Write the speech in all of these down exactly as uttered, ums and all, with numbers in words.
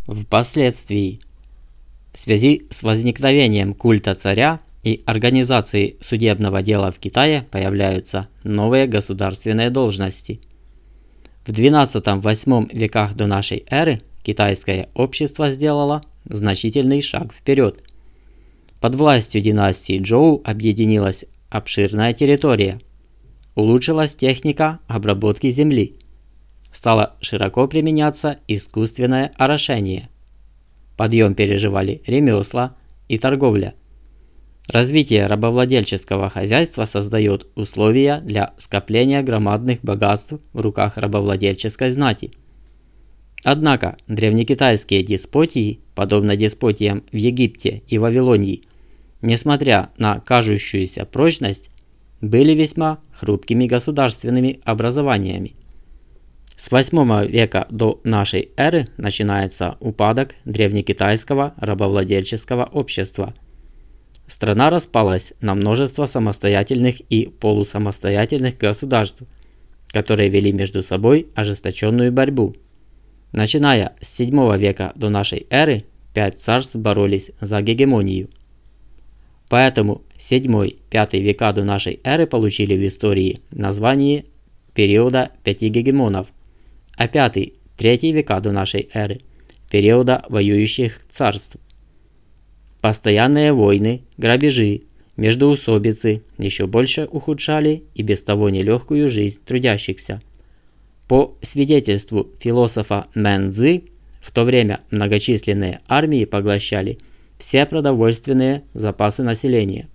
Впоследствии, в связи с возникновением культа царя и организацией судебного дела в Китае, появляются новые государственные должности. В двенадцатом-восьмом веках до нашей эры китайское общество сделало значительный шаг вперед. Под властью династии Чжоу объединилась обширная территория, улучшилась техника обработки земли, стало широко применяться искусственное орошение. Подъем переживали ремесла и торговля. Развитие рабовладельческого хозяйства создает условия для скопления громадных богатств в руках рабовладельческой знати. Однако древнекитайские деспотии, подобно деспотиям в Египте и Вавилонии, несмотря на кажущуюся прочность, были весьма хрупкими государственными образованиями. С восьмого века до нашей эры начинается упадок древнекитайского рабовладельческого общества. Страна распалась на множество самостоятельных и полусамостоятельных государств, которые вели между собой ожесточенную борьбу. Начиная с седьмого века до нашей эры, пять царств боролись за гегемонию. Поэтому седьмой-пятый века до нашей эры получили в истории название периода пяти гегемонов, а пятый-третий века до нашей эры – периода воюющих царств. Постоянные войны, грабежи, междоусобицы еще больше ухудшали и без того нелегкую жизнь трудящихся. По свидетельству философа Мэн Цзы, в то время многочисленные армии поглощали все продовольственные запасы населения.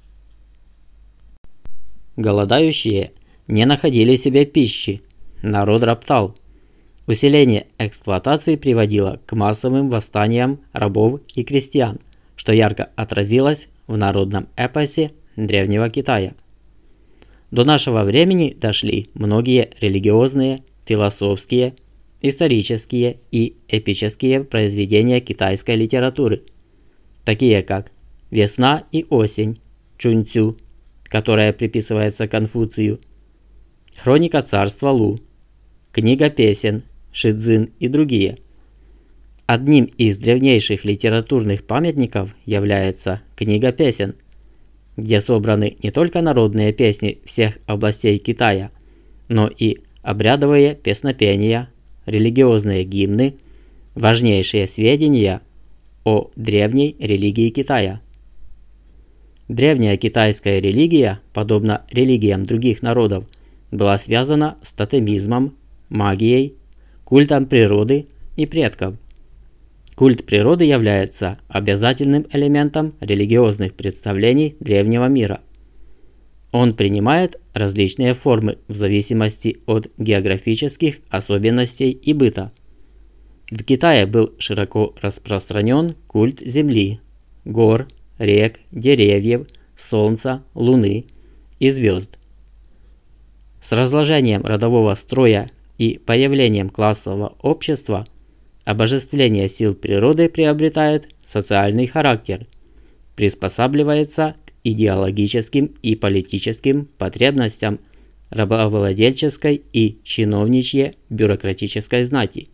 Голодающие не находили себе пищи, народ роптал. Усиление эксплуатации приводило к массовым восстаниям рабов и крестьян, что ярко отразилось в народном эпосе Древнего Китая. До нашего времени дошли многие религиозные, философские, исторические и эпические произведения китайской литературы, такие как «Весна и осень» Чуньцю, которая приписывается Конфуцию, «Хроника царства Лу», «Книга песен» Шицзин и другие. Одним из древнейших литературных памятников является «Книга песен», где собраны не только народные песни всех областей Китая, но и обрядовые песнопения, религиозные гимны, важнейшие сведения о древней религии Китая. Древняя китайская религия, подобно религиям других народов, была связана с тотемизмом, магией, культом природы и предков. Культ природы является обязательным элементом религиозных представлений древнего мира. Он принимает различные формы в зависимости от географических особенностей и быта. В Китае был широко распространен культ земли, гор, рек, деревьев, солнца, луны и звезд. С разложением родового строя и появлением классового общества обожествление сил природы приобретает социальный характер, приспосабливается к идеологическим и политическим потребностям рабовладельческой и чиновничьей бюрократической знати.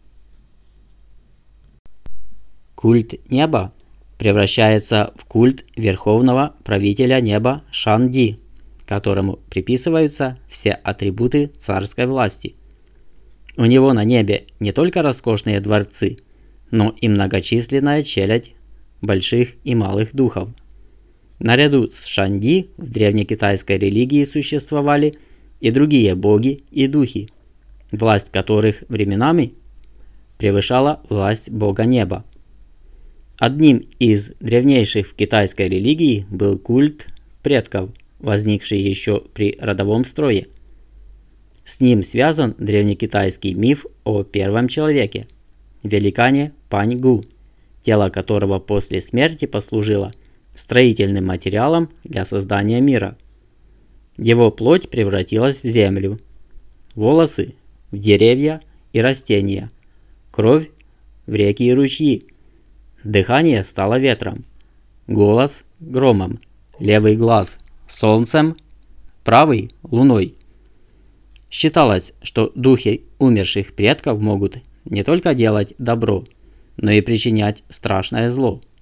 Культ неба превращается в культ верховного правителя неба Шанди, которому приписываются все атрибуты царской власти. У него на небе не только роскошные дворцы, но и многочисленная челядь больших и малых духов. Наряду с Шанди в древнекитайской религии существовали и другие боги и духи, власть которых временами превышала власть бога неба. Одним из древнейших в китайской религии был культ предков, возникший еще при родовом строе. С ним связан древнекитайский миф о первом человеке, великане Паньгу, тело которого после смерти послужило строительным материалом для создания мира. Его плоть превратилась в землю, волосы – в деревья и растения, кровь – в реки и ручьи, дыхание стало ветром, голос – громом, левый глаз – солнцем, правый – луной. Считалось, что духи умерших предков могут не только делать добро, но и причинять страшное зло.